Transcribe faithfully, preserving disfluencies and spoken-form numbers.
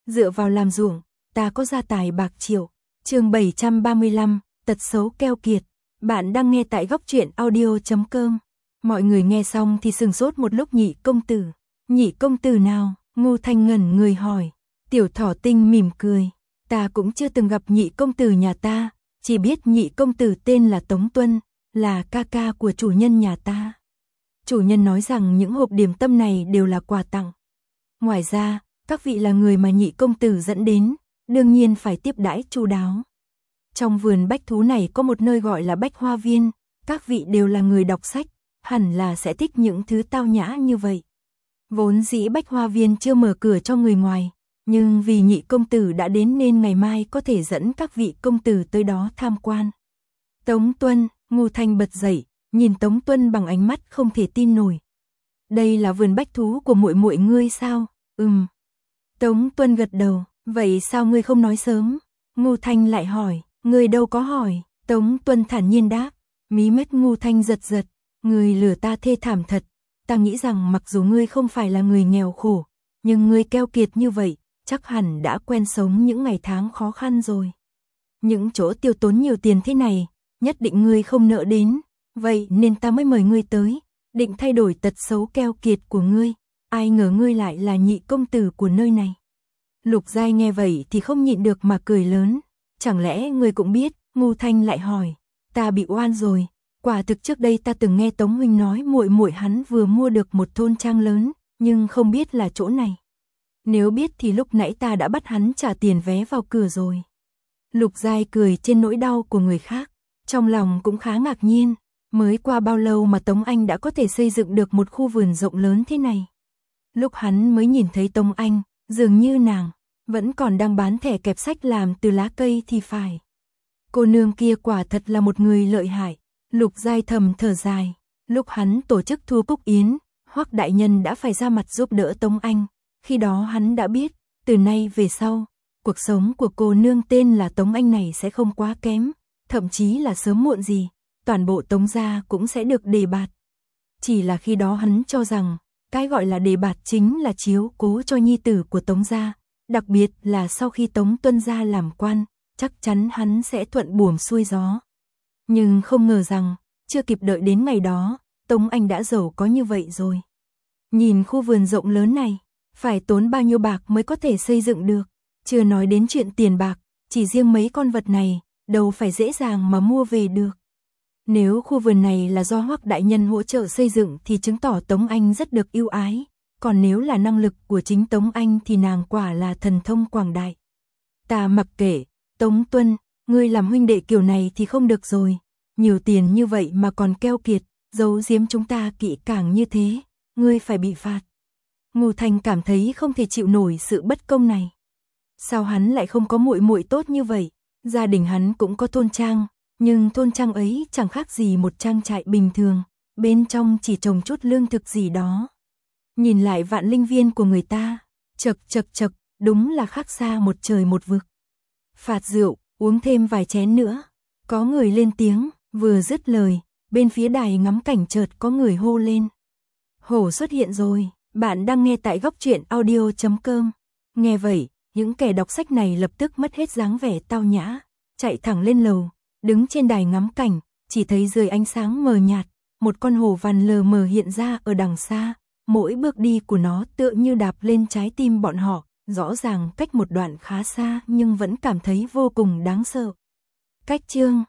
dựa vào làm ruộng, ta có gia tài bạc triệu. Chương bảy trăm ba mươi lăm, tật xấu keo kiệt. Bạn đang nghe tại góc truyện audio chấm com. Mọi người nghe xong thì sừng sốt một lúc. Nhị công tử, nhị công tử nào? Ngô Thanh ngẩn người hỏi. Tiểu Thỏ Tinh mỉm cười, ta cũng chưa từng gặp nhị công tử nhà ta, chỉ biết nhị công tử tên là Tống Tuân, là ca ca của chủ nhân nhà ta. Chủ nhân nói rằng những hộp điểm tâm này đều là quà tặng. Ngoài ra, các vị là người mà nhị công tử dẫn đến, đương nhiên phải tiếp đãi chu đáo. Trong vườn bách thú này có một nơi gọi là Bách Hoa Viên, các vị đều là người đọc sách, hẳn là sẽ thích những thứ tao nhã như vậy. Vốn dĩ Bách Hoa Viên chưa mở cửa cho người ngoài, nhưng vì nhị công tử đã đến nên ngày mai có thể dẫn các vị công tử tới đó tham quan. Tống Tuân, Ngô Thanh bật dậy, nhìn Tống Tuân bằng ánh mắt không thể tin nổi. Đây là vườn bách thú của muội muội ngươi sao? Ừm. Tống Tuân gật đầu, vậy sao ngươi không nói sớm? Ngô Thanh lại hỏi, ngươi đâu có hỏi. Tống Tuân thản nhiên đáp, mí mắt Ngô Thanh giật giật, ngươi lừa ta thê thảm thật. Ta nghĩ rằng mặc dù ngươi không phải là người nghèo khổ, nhưng ngươi keo kiệt như vậy, chắc hẳn đã quen sống những ngày tháng khó khăn rồi. Những chỗ tiêu tốn nhiều tiền thế này, nhất định ngươi không nợ đến, vậy nên ta mới mời ngươi tới, định thay đổi tật xấu keo kiệt của ngươi, ai ngờ ngươi lại là nhị công tử của nơi này. Lục Giai nghe vậy thì không nhịn được mà cười lớn, chẳng lẽ ngươi cũng biết? Ngô Thanh lại hỏi, ta bị oan rồi, quả thực trước đây ta từng nghe Tống huynh nói muội muội hắn vừa mua được một thôn trang lớn, nhưng không biết là chỗ này. Nếu biết thì lúc nãy ta đã bắt hắn trả tiền vé vào cửa rồi. Lục Giai cười trên nỗi đau của người khác, trong lòng cũng khá ngạc nhiên, mới qua bao lâu mà Tống Anh đã có thể xây dựng được một khu vườn rộng lớn thế này. Lúc hắn mới nhìn thấy Tống Anh, dường như nàng vẫn còn đang bán thẻ kẹp sách làm từ lá cây thì phải. Cô nương kia quả thật là một người lợi hại. Lục Giai thầm thở dài, lúc hắn tổ chức Thu Cúc Yến, Hoắc đại nhân đã phải ra mặt giúp đỡ Tống Anh, khi đó hắn đã biết, từ nay về sau, cuộc sống của cô nương tên là Tống Anh này sẽ không quá kém, thậm chí là sớm muộn gì, toàn bộ Tống gia cũng sẽ được đề bạt. Chỉ là khi đó hắn cho rằng, cái gọi là đề bạt chính là chiếu cố cho nhi tử của Tống gia, đặc biệt là sau khi Tống Tuân gia làm quan, chắc chắn hắn sẽ thuận buồm xuôi gió. Nhưng không ngờ rằng, chưa kịp đợi đến ngày đó, Tống Anh đã giàu có như vậy rồi. Nhìn khu vườn rộng lớn này, phải tốn bao nhiêu bạc mới có thể xây dựng được, chưa nói đến chuyện tiền bạc, chỉ riêng mấy con vật này, đâu phải dễ dàng mà mua về được. Nếu khu vườn này là do Hoắc đại nhân hỗ trợ xây dựng thì chứng tỏ Tống Anh rất được ưu ái, còn nếu là năng lực của chính Tống Anh thì nàng quả là thần thông quảng đại. Ta mặc kệ, Tống Tuân, ngươi làm huynh đệ kiểu này thì không được rồi, nhiều tiền như vậy mà còn keo kiệt, giấu giếm chúng ta kỹ càng như thế, ngươi phải bị phạt. Ngô Thanh cảm thấy không thể chịu nổi sự bất công này. Sao hắn lại không có muội muội tốt như vậy? Gia đình hắn cũng có thôn trang, nhưng thôn trang ấy chẳng khác gì một trang trại bình thường, bên trong chỉ trồng chút lương thực gì đó. Nhìn lại Vạn Linh Viên của người ta, chật chật chật, đúng là khác xa một trời một vực. Phạt rượu, uống thêm vài chén nữa. Có người lên tiếng, vừa dứt lời, bên phía đài ngắm cảnh chợt có người hô lên. Hổ xuất hiện rồi, bạn đang nghe tại góc truyện audio chấm com. Nghe vậy, những kẻ đọc sách này lập tức mất hết dáng vẻ tao nhã, chạy thẳng lên lầu, đứng trên đài ngắm cảnh, chỉ thấy dưới ánh sáng mờ nhạt, một con hổ vằn lờ mờ hiện ra ở đằng xa, mỗi bước đi của nó tựa như đạp lên trái tim bọn họ, rõ ràng cách một đoạn khá xa nhưng vẫn cảm thấy vô cùng đáng sợ. Cách chương